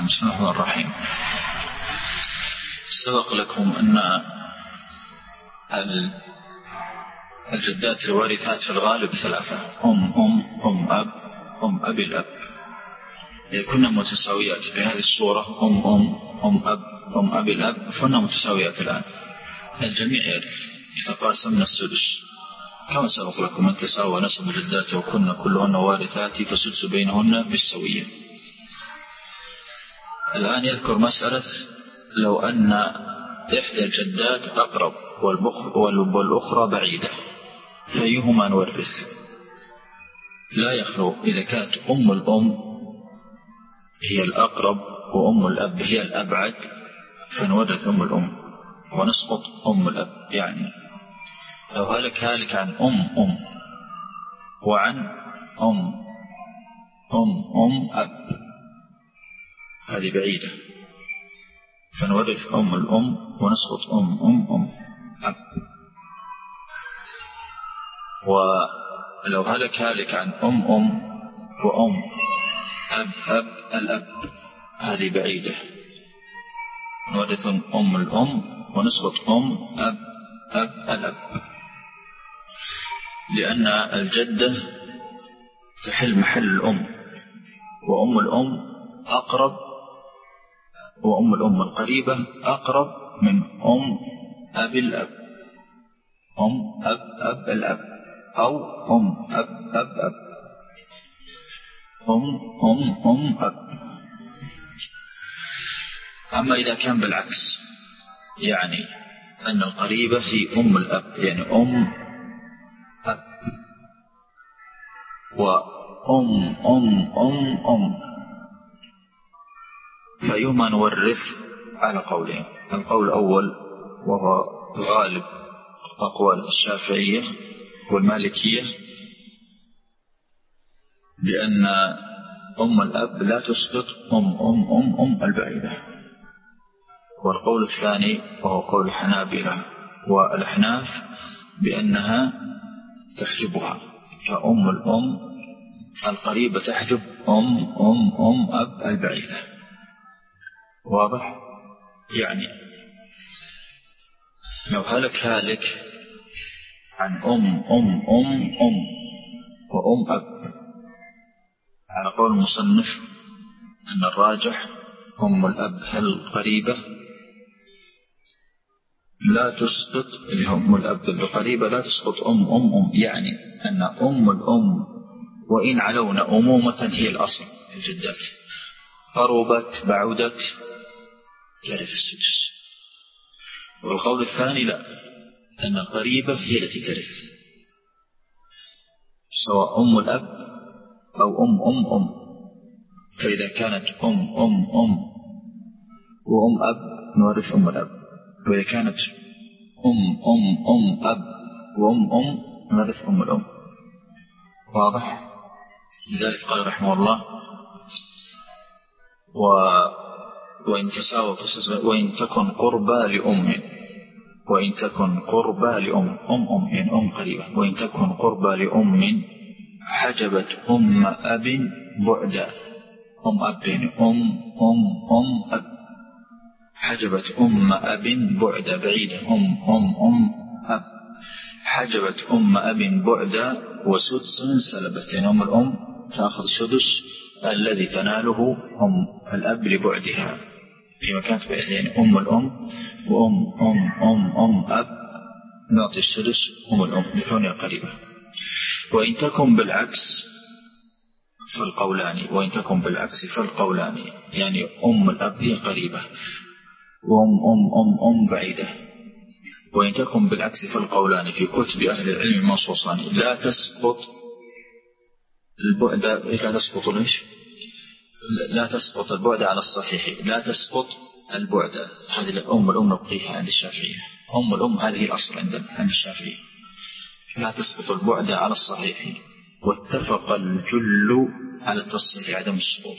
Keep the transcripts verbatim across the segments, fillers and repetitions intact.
نعم. بسم الله الرحمن الرحيم. سبق لكم أن الجدات الوارثات في الغالب ثلاثة: أم أم أم أب أم أبي الأب. يكون متساويات في هذه الصورة: أم أم أم أب أم أبي الأب، فهن متساويات الآن. الجميع يرث، يتقاسمن السدس كما سبق لكم أن تساوى نسب الجدات وكن كلهن وارثات فالسدس بينهن بالسوية. الآن يذكر مسألة لو أن إحدى الجدات أقرب والأخرى بعيدة فأيهما نورث؟ لا يخلو إذا كانت أم الأم هي الأقرب وأم الأب هي الأبعد فنورث أم الأم ونسقط أم الأب. يعني لو هلك هالك عن أم أم وعن أم أم أم أب، هذه بعيدة، فنورث أم الأم ونسقط أم أم أم أب. ولو هلك هالك عن أم أم وأم أب أب الأب، هذه بعيدة، نورث أم الأم ونسقط أم أب أب الأب، لأن الجدة تحل محل الأم، وأم الأم أقرب، وأم الأم القريبة أقرب من أم أب الأب، أم أب أب الأب، أو أم أب أب أب، أم أم أم أب. أما إذا كان بالعكس، يعني أن القريبة هي أم الأب، يعني أم أب، وأم أم أم أم، فيما نورث على قولين: القول الأول وهو غالب أقوال الشافعية والمالكية بأن أم الأب لا تسقط أم أم أم أم البعيدة. والقول الثاني وهو قول الحنابلة والأحناف بأنها تحجبها، فأم الأم القريبة تحجب أم أم أم أب البعيدة. واضح؟ يعني لو هلك هالك عن أم أم أم أم وأم أب، على قول المصنف أن الراجح أم الأب القريبة لا تسقط، أم الأب القريبة لا تسقط أم أم أم، يعني أن أم الأم وإن علون أمومة هي الأصل في الجدات، قربت بعودت ترث السدس. والقول الثاني لا، أن القريبة هي التي ترث، سواء أم الأب أو أم أم أم. فإذا كانت أم أم أم وأم أب نورث أم الأب، وإذا كانت أم أم أم أب وأم أم نورث أم الأم. واضح؟ لذلك قال رحمه الله: و وإن تساوى وإن تكن قربى لأم، وإن تكن قربى لأم، أم أم يعني أم قريبة، وإن تكن قربى لأم حجبت أم أب بعدا، أم أب يعني أم أم أم أب، حجبت أم أب بعدا بعيدة، أم أم أم أب، حجبت أم أب بعدا وسدس سلبت، يعني أم الأم تأخذ سدس الذي تناله أم الأب لبعدها، في مكان بعيد، يعني أم الأم وأم أم أم أم أب نعطي السدس أم الأم لكونها قريبة. وإن تكن بالعكس فالقولان، وإن تكن بالعكس فالقولان، يعني أم الأب هي قريبة وأم أم أم أم بعيدة. وإن تكن بالعكس فالقولان في كتب أهل العلم منصوصان: لا تسقط البعد، لا تسقط ليش؟ لا تسقط البعد على الصحيح، لا تسقط البعد، هذه الأم الأم نقضيها عند الشافعية، أم الأم هذه الأصل عند عند الشافعية، لا تسقط البعد على الصحيح، واتفق الجل على التصحيح عدم السقوط.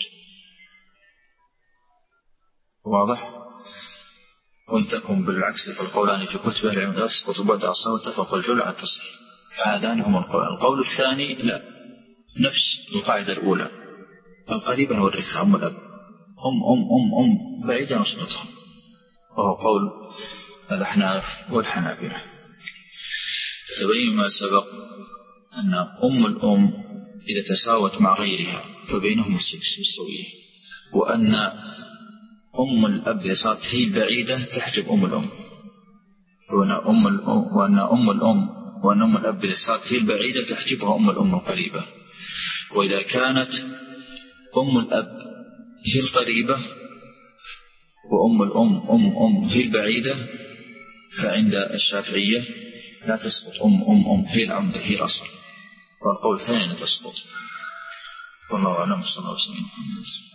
واضح؟ وإن تكن بالعكس فالقولان في كتب العلم لا تسقط البعد على الصحيح واتفق الجل على التصحيح. فهذان هم القول. القول الثاني لا، نفس القاعدة الأولى، القريبة نورثها أم الأب، أم أم أم أم بعيدة نسقطها، وهو قول الأحناف والحنابلة. تبين ما سبق أن أم الأم إذا تساوت مع غيرها فبينهم السوية، وأن أم الأب إذا صارت هي البعيدة تحجب أم الأم، وأن أم الأم وأن أم الأم وأن أم الأب إذا صارت هي البعيدة تحجبها أم الأم القريبة. وإذا كانت أم الأب هي القريبة وأم الأم أم أم هي البعيدة فعند الشافعية لا تسقط أم أم أم هي العمدة هي الأصل، والقول الثاني لا تسقط. والله أعلم. صلى الله عليه وسلم.